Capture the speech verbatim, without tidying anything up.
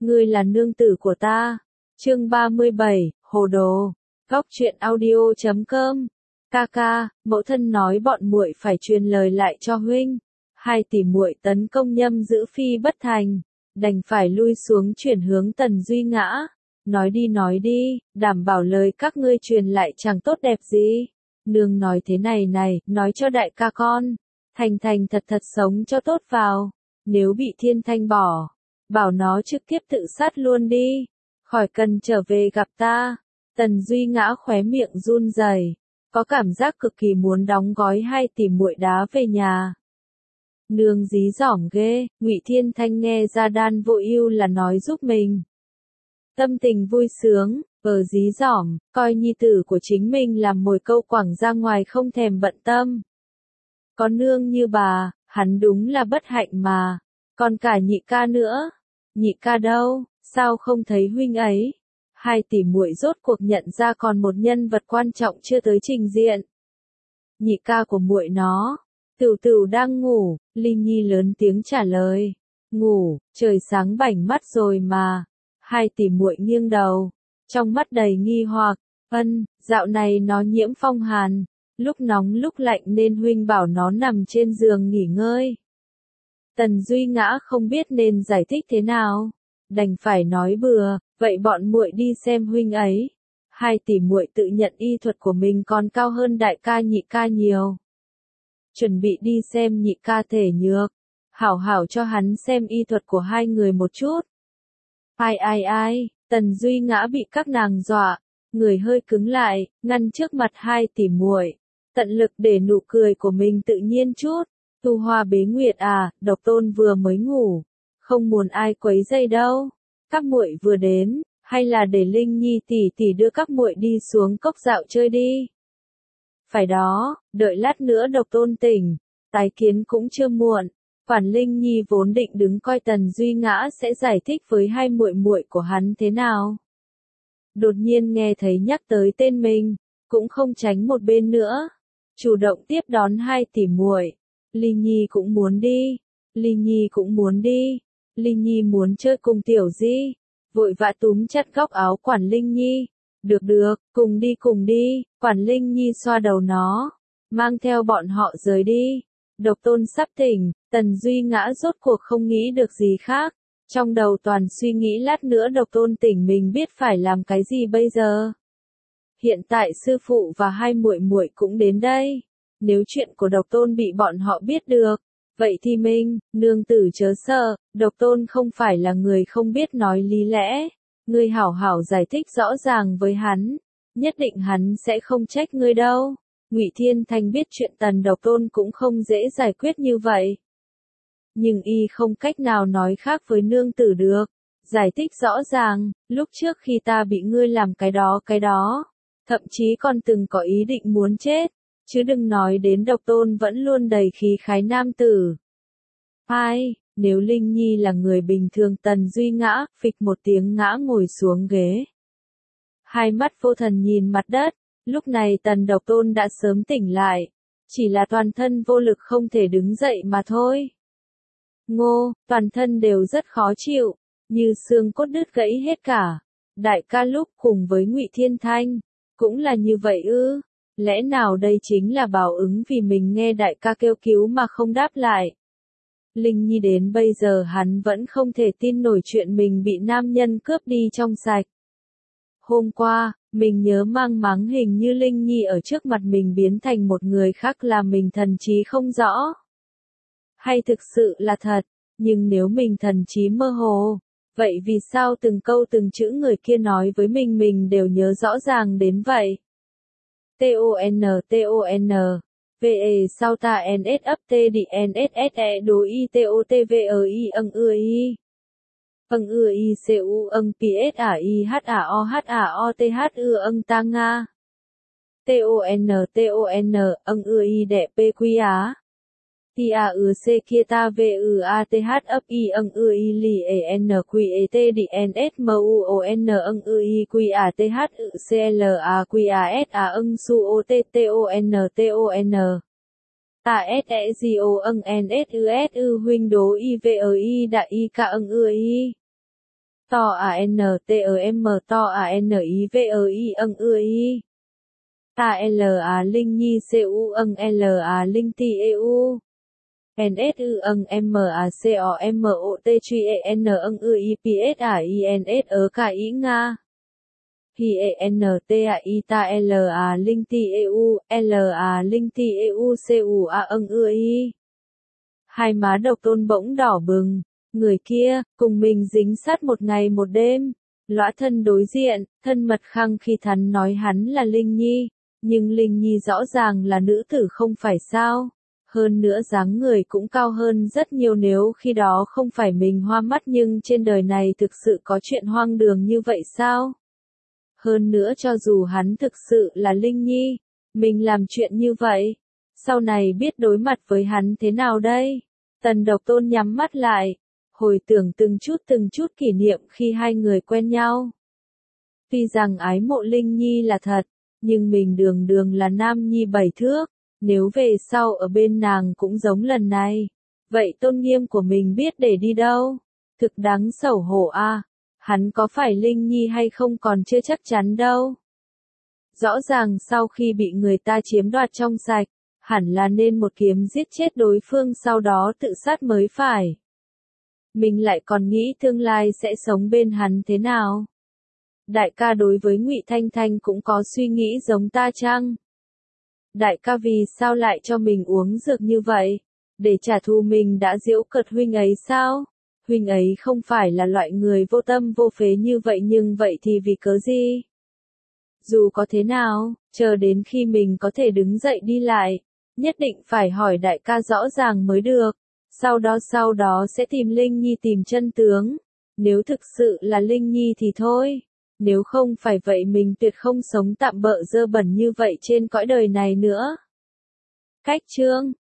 ngươi là nương tử của ta. Chương ba mươi bảy, hồ đồ. Góc truyện audio chấm com. Ca ca, mẫu thân nói bọn muội phải truyền lời lại cho huynh. Hai tỷ muội tấn công Nhâm Giữ Phi bất thành, đành phải lui xuống chuyển hướng Tần Duy Ngã. Nói đi nói đi, đảm bảo lời các ngươi truyền lại chẳng tốt đẹp gì. Nương nói thế này này, nói cho đại ca con, thành thành thật thật sống cho tốt vào. Nếu bị Thiên Thanh bỏ, bảo nó trực tiếp tự sát luôn đi, khỏi cần trở về gặp ta. Tần Duy Ngã khóe miệng run rẩy, có cảm giác cực kỳ muốn đóng gói hai tỷ muội đá về nhà. Nương dí dỏm ghê, Ngụy Thiên Thanh nghe ra Đan Vô Ưu là nói giúp mình. Tâm tình vui sướng, vờ dí dỏm, coi nhi tử của chính mình làm mồi câu quẳng ra ngoài không thèm bận tâm. Có nương như bà, hắn đúng là bất hạnh mà. Còn cả nhị ca nữa. Nhị ca đâu, sao không thấy huynh ấy? Hai tỷ muội rốt cuộc nhận ra còn một nhân vật quan trọng chưa tới trình diện. Nhị ca của muội nó, Tửu Tửu đang ngủ. Linh Nhi lớn tiếng trả lời. Ngủ, trời sáng bảnh mắt rồi mà. Hai tỷ muội nghiêng đầu, trong mắt đầy nghi hoặc. Ân, dạo này nó nhiễm phong hàn, lúc nóng lúc lạnh nên huynh bảo nó nằm trên giường nghỉ ngơi. Tần Duy Ngã không biết nên giải thích thế nào, đành phải nói bừa, vậy bọn muội đi xem huynh ấy. Hai tỷ muội tự nhận y thuật của mình còn cao hơn đại ca nhị ca nhiều. Chuẩn bị đi xem nhị ca thể nhược, hảo hảo cho hắn xem y thuật của hai người một chút. Ai ai ai, Tần Duy Ngã bị các nàng dọa, người hơi cứng lại, ngăn trước mặt hai tỷ muội, tận lực để nụ cười của mình tự nhiên chút. Tu Hoa Bế Nguyệt à, Độc Tôn vừa mới ngủ, không muốn ai quấy rầy đâu. Các muội vừa đến, hay là để Linh Nhi tỷ tỷ đưa các muội đi xuống cốc dạo chơi đi. Phải đó, đợi lát nữa Độc Tôn tỉnh, tái kiến cũng chưa muộn. Quản Linh Nhi vốn định đứng coi Tần Duy Ngã sẽ giải thích với hai muội muội của hắn thế nào. Đột nhiên nghe thấy nhắc tới tên mình, cũng không tránh một bên nữa, chủ động tiếp đón hai tỷ muội. Linh Nhi cũng muốn đi, Linh Nhi cũng muốn đi, Linh Nhi muốn chơi cùng Tiểu Di, vội vã túm chặt góc áo Quản Linh Nhi. Được được, cùng đi cùng đi. Quản Linh Nhi xoa đầu nó, mang theo bọn họ rời đi. Độc Tôn sắp tỉnh, Tần Duy Ngã rốt cuộc không nghĩ được gì khác, trong đầu toàn suy nghĩ lát nữa Độc Tôn tỉnh mình biết phải làm cái gì bây giờ. Hiện tại sư phụ và hai muội muội cũng đến đây, nếu chuyện của Độc Tôn bị bọn họ biết được, vậy thì mình, nương tử chớ sợ, Độc Tôn không phải là người không biết nói lý lẽ, ngươi hảo hảo giải thích rõ ràng với hắn, nhất định hắn sẽ không trách ngươi đâu. Ngụy Thiên Thanh biết chuyện Tần Độc Tôn cũng không dễ giải quyết như vậy. Nhưng y không cách nào nói khác với nương tử được. Giải thích rõ ràng, lúc trước khi ta bị ngươi làm cái đó cái đó, thậm chí còn từng có ý định muốn chết, chứ đừng nói đến Độc Tôn vẫn luôn đầy khí khái nam tử. Ai, nếu Linh Nhi là người bình thường Tần Duy Ngã, phịch một tiếng ngã ngồi xuống ghế. Hai mắt vô thần nhìn mặt đất. Lúc này Tần Độc Tôn đã sớm tỉnh lại, chỉ là toàn thân vô lực không thể đứng dậy mà thôi. Ngô, toàn thân đều rất khó chịu, như xương cốt đứt gãy hết cả. Đại ca lúc cùng với Ngụy Thiên Thanh, cũng là như vậy ư? Lẽ nào đây chính là báo ứng vì mình nghe đại ca kêu cứu mà không đáp lại? Linh Nhi đến bây giờ hắn vẫn không thể tin nổi chuyện mình bị nam nhân cướp đi trong sạch. Hôm qua, mình nhớ mang máng hình như Linh Nhi ở trước mặt mình biến thành một người khác là mình thần trí không rõ. Hay thực sự là thật, nhưng nếu mình thần trí mơ hồ, vậy vì sao từng câu từng chữ người kia nói với mình mình đều nhớ rõ ràng đến vậy? Ton ton, ve sao ta ns up t đi nsse đối i totvoi âng ưa i. Âng ưa i cu âng ps a i h a o h a o t h ưa âng ta nga. Ton ton, âng ưa i đệ p quy á. Ti a ưa c kia ta v ư a t h ấp i âng ưa i li e n quy e t đi ns m u o n âng ưa i quy a t h ư c l a quy a s a âng su o t t o n t o n. Ta s e g o âng n s ư s ư huynh đố i v ở i đại i ca âng ưa i. To a n t e m to a n i v e i âng ưa i. Ta l a linh nhi c u âng l a linh ti e u. N S U âng M A C O M O T Q E N âng ư I P S A I N S ớ cả ý Nga. P E N T A I ta L A linh ti E U, L A linh ti E U C U A âng ư I. Hai má Độc Tôn bỗng đỏ bừng, người kia, cùng mình dính sát một ngày một đêm. Lõa thân đối diện, thân mật khăng khi thắn nói hắn là Linh Nhi, nhưng Linh Nhi rõ ràng là nữ tử không phải sao. Hơn nữa dáng người cũng cao hơn rất nhiều nếu khi đó không phải mình hoa mắt nhưng trên đời này thực sự có chuyện hoang đường như vậy sao? Hơn nữa cho dù hắn thực sự là Linh Nhi, mình làm chuyện như vậy, sau này biết đối mặt với hắn thế nào đây? Tần Độc Tôn nhắm mắt lại, hồi tưởng từng chút từng chút kỷ niệm khi hai người quen nhau. Tuy rằng ái mộ Linh Nhi là thật, nhưng mình đường đường là nam nhi bảy thước. Nếu về sau ở bên nàng cũng giống lần này, vậy tôn nghiêm của mình biết để đi đâu? Thực đáng xấu hổ a. À, hắn có phải Linh Nhi hay không còn chưa chắc chắn đâu. Rõ ràng sau khi bị người ta chiếm đoạt trong sạch, hẳn là nên một kiếm giết chết đối phương sau đó tự sát mới phải. Mình lại còn nghĩ tương lai sẽ sống bên hắn thế nào? Đại ca đối với Ngụy Thanh Thanh cũng có suy nghĩ giống ta chăng? Đại ca vì sao lại cho mình uống dược như vậy? Để trả thù mình đã giễu cợt huynh ấy sao? Huynh ấy không phải là loại người vô tâm vô phế như vậy nhưng vậy thì vì cớ gì? Dù có thế nào, chờ đến khi mình có thể đứng dậy đi lại, nhất định phải hỏi đại ca rõ ràng mới được. Sau đó sau đó sẽ tìm Linh Nhi tìm chân tướng. Nếu thực sự là Linh Nhi thì thôi. Nếu không phải vậy mình tuyệt không sống tạm bợ dơ bẩn như vậy trên cõi đời này nữa. Cách chương